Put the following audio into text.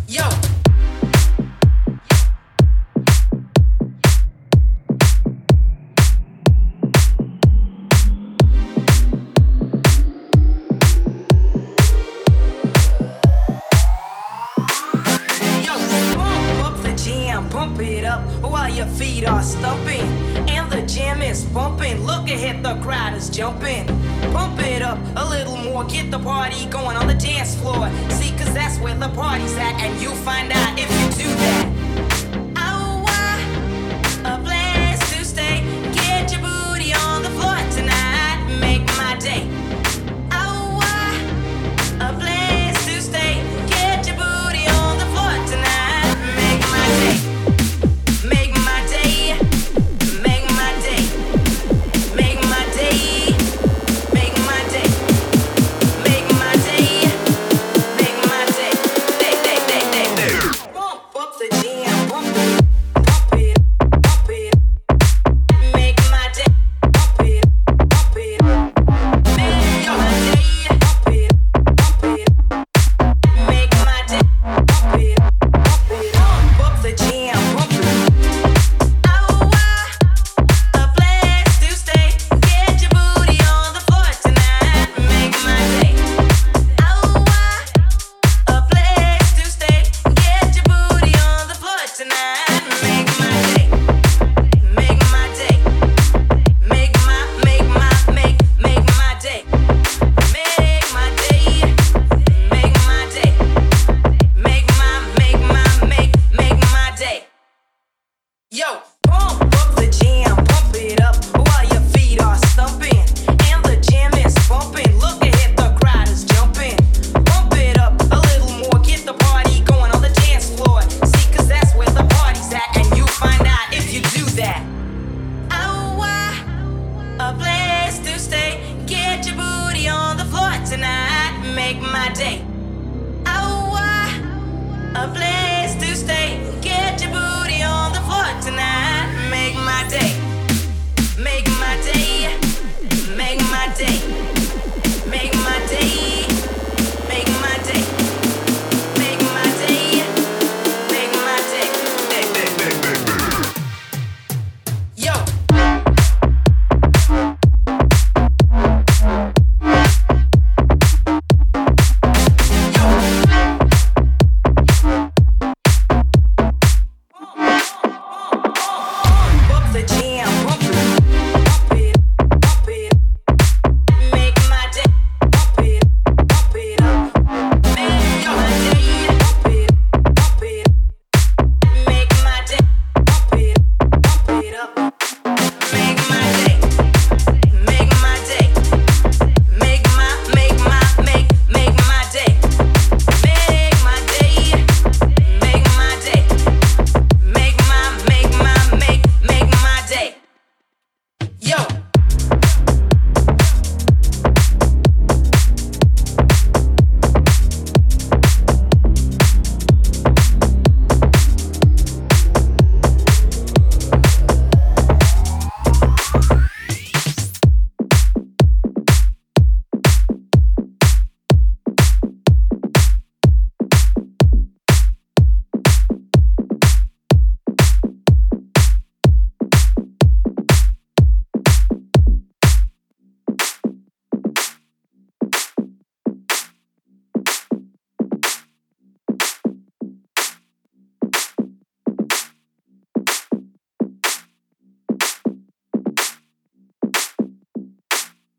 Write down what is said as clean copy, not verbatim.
Yo. Pump it up while your feet are stumping and the jam is bumping. Look ahead, the crowd is jumping. Pump it up a little more, get the party going on the dance floor. See, cause that's where the party's at, and you'll find out if